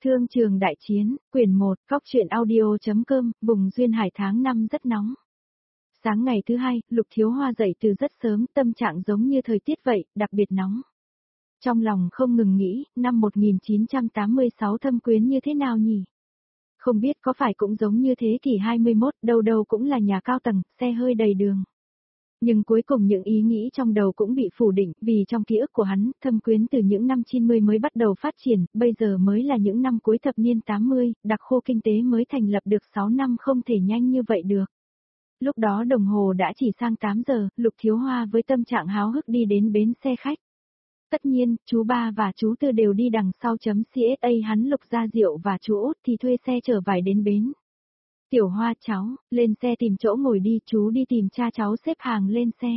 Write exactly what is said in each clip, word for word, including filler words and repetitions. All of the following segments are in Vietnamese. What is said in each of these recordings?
Thương trường đại chiến, quyển một, Cóc truyện audio.com, vùng duyên hải tháng năm rất nóng. Sáng ngày thứ hai, Lục Thiếu Hoa dậy từ rất sớm, tâm trạng giống như thời tiết vậy, đặc biệt nóng. Trong lòng không ngừng nghĩ, năm một nghìn chín trăm tám mươi sáu thâm quyến như thế nào nhỉ? Không biết có phải cũng giống như thế kỷ hai mươi mốt, đâu đâu cũng là nhà cao tầng, xe hơi đầy đường. Nhưng cuối cùng những ý nghĩ trong đầu cũng bị phủ định, vì trong ký ức của hắn, thâm quyến từ những năm chín mươi mới bắt đầu phát triển, bây giờ mới là những năm cuối thập niên tám mươi, đặc khu kinh tế mới thành lập được sáu năm, không thể nhanh như vậy được. Lúc đó đồng hồ đã chỉ sang tám giờ, Lục Thiếu Hoa với tâm trạng háo hức đi đến bến xe khách. Tất nhiên, chú ba và chú tư đều đi đằng sau chấm ca, hắn Lục Gia Diệu và chú Út thì thuê xe chở vải đến bến. Tiểu Hoa cháu, lên xe tìm chỗ ngồi đi, chú đi tìm cha cháu xếp hàng lên xe.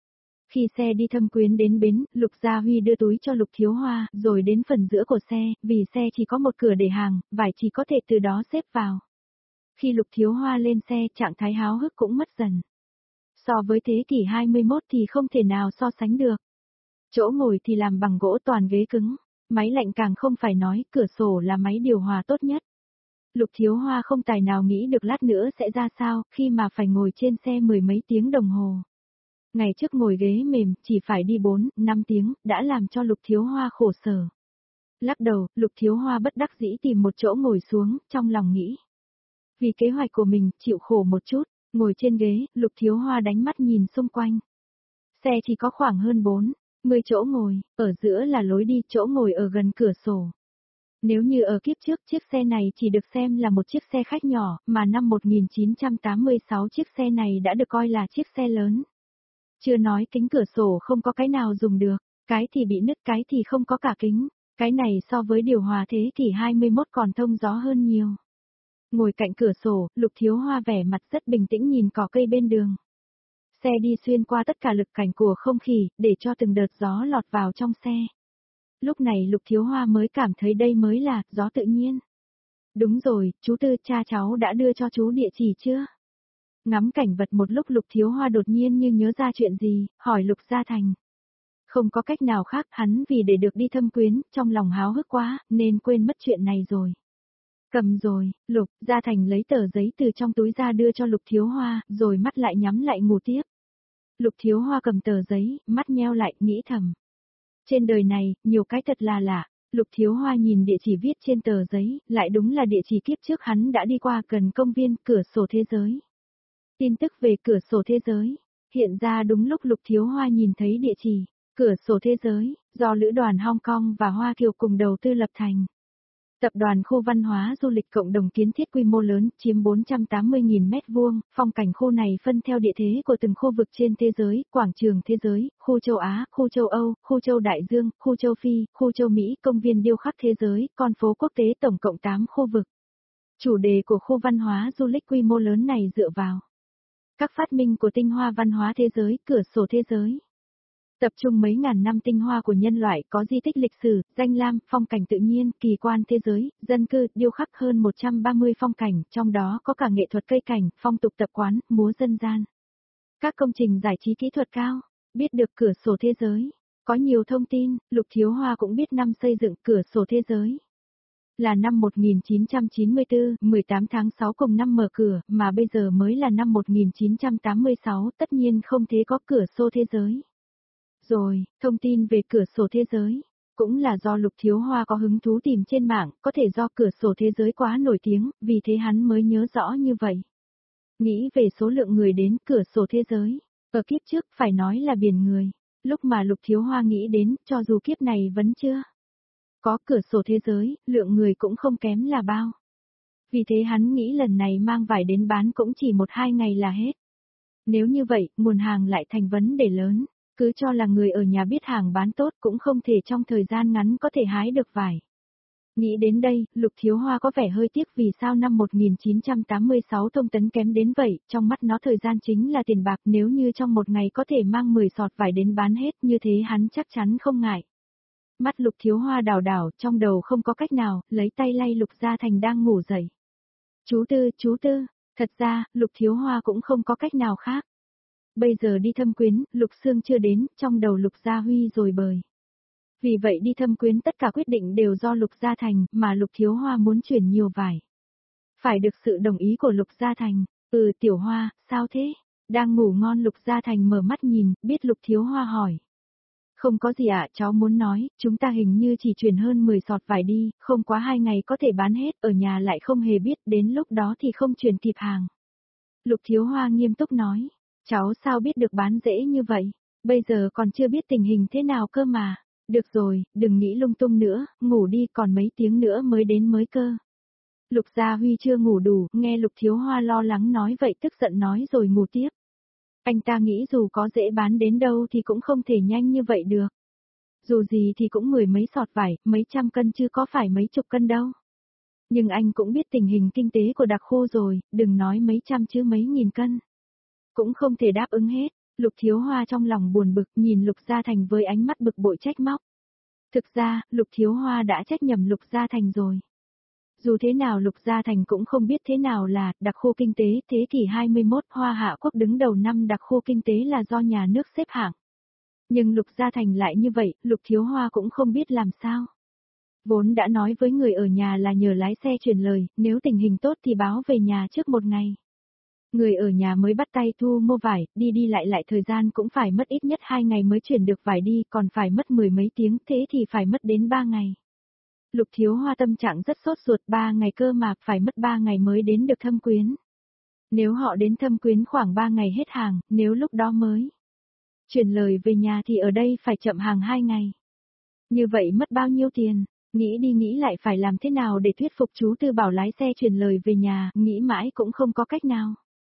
Khi xe đi thâm quyến đến bến, Lục Gia Huy đưa túi cho Lục Thiếu Hoa, rồi đến phần giữa của xe, vì xe chỉ có một cửa để hàng, vải chỉ có thể từ đó xếp vào. Khi Lục Thiếu Hoa lên xe, trạng thái háo hức cũng mất dần. So với thế kỷ hai mươi mốt thì không thể nào so sánh được. Chỗ ngồi thì làm bằng gỗ toàn ghế cứng, máy lạnh càng không phải nói, cửa sổ là máy điều hòa tốt nhất. Lục Thiếu Hoa không tài nào nghĩ được lát nữa sẽ ra sao, khi mà phải ngồi trên xe mười mấy tiếng đồng hồ. Ngày trước ngồi ghế mềm, chỉ phải đi bốn, năm tiếng, đã làm cho Lục Thiếu Hoa khổ sở. Lắc đầu, Lục Thiếu Hoa bất đắc dĩ tìm một chỗ ngồi xuống, trong lòng nghĩ. Vì kế hoạch của mình, chịu khổ một chút, ngồi trên ghế, Lục Thiếu Hoa đánh mắt nhìn xung quanh. Xe chỉ có khoảng hơn bốn mươi chỗ ngồi, ở giữa là lối đi, chỗ ngồi ở gần cửa sổ. Nếu như ở kiếp trước chiếc xe này chỉ được xem là một chiếc xe khách nhỏ, mà năm một nghìn chín trăm tám mươi sáu chiếc xe này đã được coi là chiếc xe lớn. Chưa nói kính cửa sổ không có cái nào dùng được, cái thì bị nứt, cái thì không có cả kính, cái này so với điều hòa thế kỷ hai mươi mốt còn thông gió hơn nhiều. Ngồi cạnh cửa sổ, Lục Thiếu Hoa vẻ mặt rất bình tĩnh nhìn cỏ cây bên đường. Xe đi xuyên qua tất cả lực cảnh của không khí, để cho từng đợt gió lọt vào trong xe. Lúc này Lục Thiếu Hoa mới cảm thấy đây mới là gió tự nhiên. Đúng rồi, chú Tư, cha cháu đã đưa cho chú địa chỉ chưa? Ngắm cảnh vật một lúc, Lục Thiếu Hoa đột nhiên như nhớ ra chuyện gì, hỏi Lục Gia Thành. Không có cách nào khác, hắn vì để được đi thâm quyến, trong lòng háo hức quá, nên quên mất chuyện này rồi. Cầm rồi, Lục Gia Thành lấy tờ giấy từ trong túi ra đưa cho Lục Thiếu Hoa, rồi mắt lại nhắm lại ngủ tiếp. Lục Thiếu Hoa cầm tờ giấy, mắt nheo lại, nghĩ thầm. Trên đời này, nhiều cái thật là lạ. Lục Thiếu Hoa nhìn địa chỉ viết trên tờ giấy, lại đúng là địa chỉ kiếp trước hắn đã đi qua, gần công viên cửa sổ thế giới. Tin tức về cửa sổ thế giới, hiện ra đúng lúc Lục Thiếu Hoa nhìn thấy địa chỉ, cửa sổ thế giới, do Lữ đoàn Hong Kong và Hoa Kiều cùng đầu tư lập thành. Tập đoàn khu văn hóa du lịch cộng đồng kiến thiết quy mô lớn, chiếm bốn trăm tám mươi nghìn mét vuông, phong cảnh khu này phân theo địa thế của từng khu vực trên thế giới, quảng trường thế giới, khu châu Á, khu châu Âu, khu châu Đại Dương, khu châu Phi, khu châu Mỹ, công viên điêu khắc thế giới, con phố quốc tế, tổng cộng tám khu vực. Chủ đề của khu văn hóa du lịch quy mô lớn này dựa vào các phát minh của tinh hoa văn hóa thế giới, cửa sổ thế giới. Tập trung mấy ngàn năm tinh hoa của nhân loại, có di tích lịch sử, danh lam, phong cảnh tự nhiên, kỳ quan thế giới, dân cư, điêu khắc hơn một trăm ba mươi phong cảnh, trong đó có cả nghệ thuật cây cảnh, phong tục tập quán, múa dân gian. Các công trình giải trí kỹ thuật cao, biết được cửa sổ thế giới. Có nhiều thông tin, Lục Thiếu Hoa cũng biết năm xây dựng cửa sổ thế giới. Là năm một nghìn chín trăm chín mươi tư, mười tám tháng sáu cùng năm mở cửa, mà bây giờ mới là năm một nghìn chín trăm tám mươi sáu, tất nhiên không thể có cửa sổ thế giới. Rồi, thông tin về cửa sổ thế giới, cũng là do Lục Thiếu Hoa có hứng thú tìm trên mạng, có thể do cửa sổ thế giới quá nổi tiếng, vì thế hắn mới nhớ rõ như vậy. Nghĩ về số lượng người đến cửa sổ thế giới, ở kiếp trước phải nói là biển người, lúc mà Lục Thiếu Hoa nghĩ đến, cho dù kiếp này vẫn chưa có cửa sổ thế giới, lượng người cũng không kém là bao. Vì thế hắn nghĩ lần này mang vải đến bán cũng chỉ một hai ngày là hết. Nếu như vậy, nguồn hàng lại thành vấn đề lớn. Cứ cho là người ở nhà biết hàng bán tốt cũng không thể trong thời gian ngắn có thể hái được vải. Nghĩ đến đây, Lục Thiếu Hoa có vẻ hơi tiếc vì sao năm một nghìn chín trăm tám mươi sáu thông tấn kém đến vậy, trong mắt nó thời gian chính là tiền bạc, nếu như trong một ngày có thể mang mười sọt vải đến bán hết như thế hắn chắc chắn không ngại. Mắt Lục Thiếu Hoa đảo đảo, trong đầu không có cách nào, lấy tay lay Lục Gia Thành đang ngủ dậy. Chú Tư, chú Tư, thật ra, Lục Thiếu Hoa cũng không có cách nào khác. Bây giờ đi thâm quyến, Lục Sương chưa đến, trong đầu Lục Gia Huy rồi bời. Vì vậy đi Thâm Quyến tất cả quyết định đều do Lục Gia Thành, mà Lục Thiếu Hoa muốn chuyển nhiều vải. Phải được sự đồng ý của Lục Gia Thành. Ừ, Tiểu Hoa, sao thế? Đang ngủ ngon Lục Gia Thành mở mắt nhìn, biết Lục Thiếu Hoa hỏi. Không có gì ạ, cháu muốn nói, chúng ta hình như chỉ chuyển hơn mười sọt vải đi, không quá hai ngày có thể bán hết, ở nhà lại không hề biết, đến lúc đó thì không chuyển kịp hàng. Lục Thiếu Hoa nghiêm túc nói, cháu sao biết được bán dễ như vậy, bây giờ còn chưa biết tình hình thế nào cơ mà. Được rồi, đừng nghĩ lung tung nữa, ngủ đi, còn mấy tiếng nữa mới đến mới cơ. Lục Gia Huy chưa ngủ đủ, nghe Lục Thiếu Hoa lo lắng nói vậy tức giận nói rồi ngủ tiếp. Anh ta nghĩ dù có dễ bán đến đâu thì cũng không thể nhanh như vậy được. Dù gì thì cũng mười mấy sọt vải, mấy trăm cân chứ có phải mấy chục cân đâu. Nhưng anh cũng biết tình hình kinh tế của Đặc Khu rồi, đừng nói mấy trăm chứ mấy nghìn cân. Cũng không thể đáp ứng hết. Lục Thiếu Hoa trong lòng buồn bực nhìn Lục Gia Thành với ánh mắt bực bội trách móc. Thực ra, Lục Thiếu Hoa đã trách nhầm Lục Gia Thành rồi. Dù thế nào Lục Gia Thành cũng không biết thế nào là đặc khu kinh tế thế kỷ hai mươi mốt Hoa Hạ Quốc đứng đầu năm đặc khu kinh tế là do nhà nước xếp hạng. Nhưng Lục Gia Thành lại như vậy, Lục Thiếu Hoa cũng không biết làm sao. Vốn đã nói với người ở nhà là nhờ lái xe truyền lời, nếu tình hình tốt thì báo về nhà trước một ngày. Người ở nhà mới bắt tay thu mua vải, đi đi lại lại thời gian cũng phải mất ít nhất hai ngày mới chuyển được vải đi, còn phải mất mười mấy tiếng, thế thì phải mất đến ba ngày. Lục Thiếu Hoa tâm trạng rất sốt ruột, ba ngày cơ mà, phải mất ba ngày mới đến được Thâm Quyến. Nếu họ đến Thâm Quyến khoảng ba ngày hết hàng, nếu lúc đó mới chuyển lời về nhà thì ở đây phải chậm hàng hai ngày. Như vậy mất bao nhiêu tiền? Nghĩ đi nghĩ lại phải làm thế nào để thuyết phục chú Tư bảo lái xe chuyển lời về nhà, nghĩ mãi cũng không có cách nào.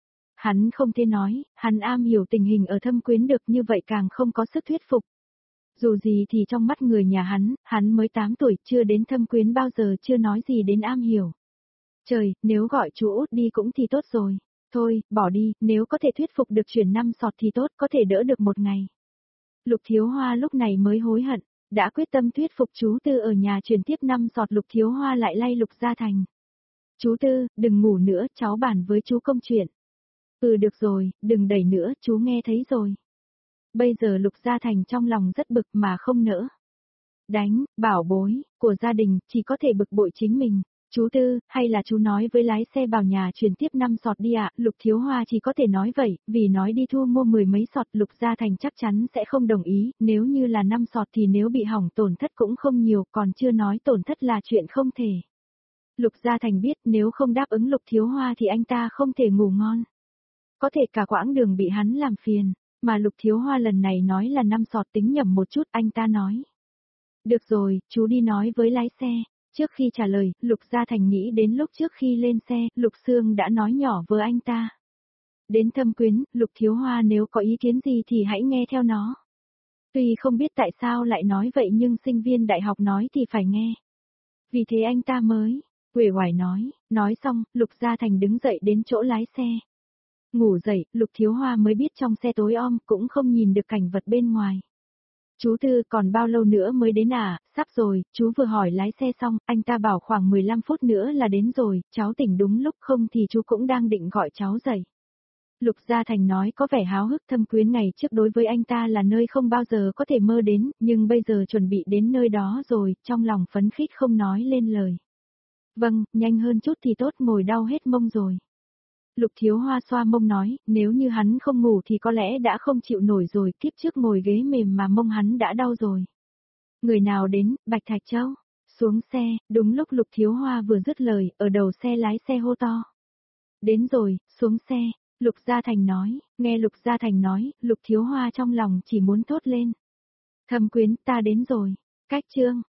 Hắn không thể nói, hắn am hiểu tình hình ở Thâm Quyến được như vậy càng không có sức thuyết phục. Dù gì thì trong mắt người nhà hắn, hắn mới tám tuổi, chưa đến Thâm Quyến bao giờ, chưa nói gì đến am hiểu. Trời, nếu gọi chú Út đi cũng thì tốt rồi. Thôi, bỏ đi, nếu có thể thuyết phục được chuyển năm sọt thì tốt, có thể đỡ được một ngày. Lục Thiếu Hoa lúc này mới hối hận, đã quyết tâm thuyết phục chú Tư ở nhà chuyển tiếp năm sọt. Lục Thiếu Hoa lại lay Lục Gia Thành. Chú Tư, đừng ngủ nữa, cháu bàn với chú công chuyện. Ừ được rồi, đừng đẩy nữa, chú nghe thấy rồi. Bây giờ Lục Gia Thành trong lòng rất bực mà không nỡ đánh, bảo bối, của gia đình, chỉ có thể bực bội chính mình. Chú Tư, hay là chú nói với lái xe bảo nhà chuyển tiếp năm sọt đi ạ, Lục Thiếu Hoa chỉ có thể nói vậy, vì nói đi thu mua mười mấy sọt Lục Gia Thành chắc chắn sẽ không đồng ý, nếu như là năm sọt thì nếu bị hỏng tổn thất cũng không nhiều, còn chưa nói tổn thất là chuyện không thể. Lục Gia Thành biết nếu không đáp ứng Lục Thiếu Hoa thì anh ta không thể ngủ ngon. Có thể cả quãng đường bị hắn làm phiền. Mà Lục Thiếu Hoa lần này nói là năm sọt tính nhầm một chút, anh ta nói. Được rồi, chú đi nói với lái xe. Trước khi trả lời, Lục Gia Thành nghĩ đến lúc trước khi lên xe, Lục Sương đã nói nhỏ với anh ta. Đến Thâm Quyến, Lục Thiếu Hoa nếu có ý kiến gì thì hãy nghe theo nó. Tuy không biết tại sao lại nói vậy nhưng sinh viên đại học nói thì phải nghe. Vì thế anh ta mới, uể oải nói, nói xong, Lục Gia Thành đứng dậy đến chỗ lái xe. Ngủ dậy, Lục Thiếu Hoa mới biết trong xe tối om cũng không nhìn được cảnh vật bên ngoài. Chú Tư còn bao lâu nữa mới đến à, sắp rồi, chú vừa hỏi lái xe xong, anh ta bảo khoảng mười lăm phút nữa là đến rồi, cháu tỉnh đúng lúc không thì chú cũng đang định gọi cháu dậy. Lục Gia Thành nói có vẻ háo hức. Thâm Quyến ngày trước đối với anh ta là nơi không bao giờ có thể mơ đến, nhưng bây giờ chuẩn bị đến nơi đó rồi, trong lòng phấn khích không nói lên lời. Vâng, nhanh hơn chút thì tốt, ngồi đau hết mông rồi. Lục Thiếu Hoa xoa mông nói, nếu như hắn không ngủ thì có lẽ đã không chịu nổi rồi, kiếp trước ngồi ghế mềm mà mông hắn đã đau rồi. Người nào đến, Bạch Thạch Châu? Xuống xe, đúng lúc Lục Thiếu Hoa vừa dứt lời, ở đầu xe lái xe hô to. Đến rồi, xuống xe, Lục Gia Thành nói, nghe Lục Gia Thành nói, Lục Thiếu Hoa trong lòng chỉ muốn thốt lên. Thâm Quyến, ta đến rồi, cách chương.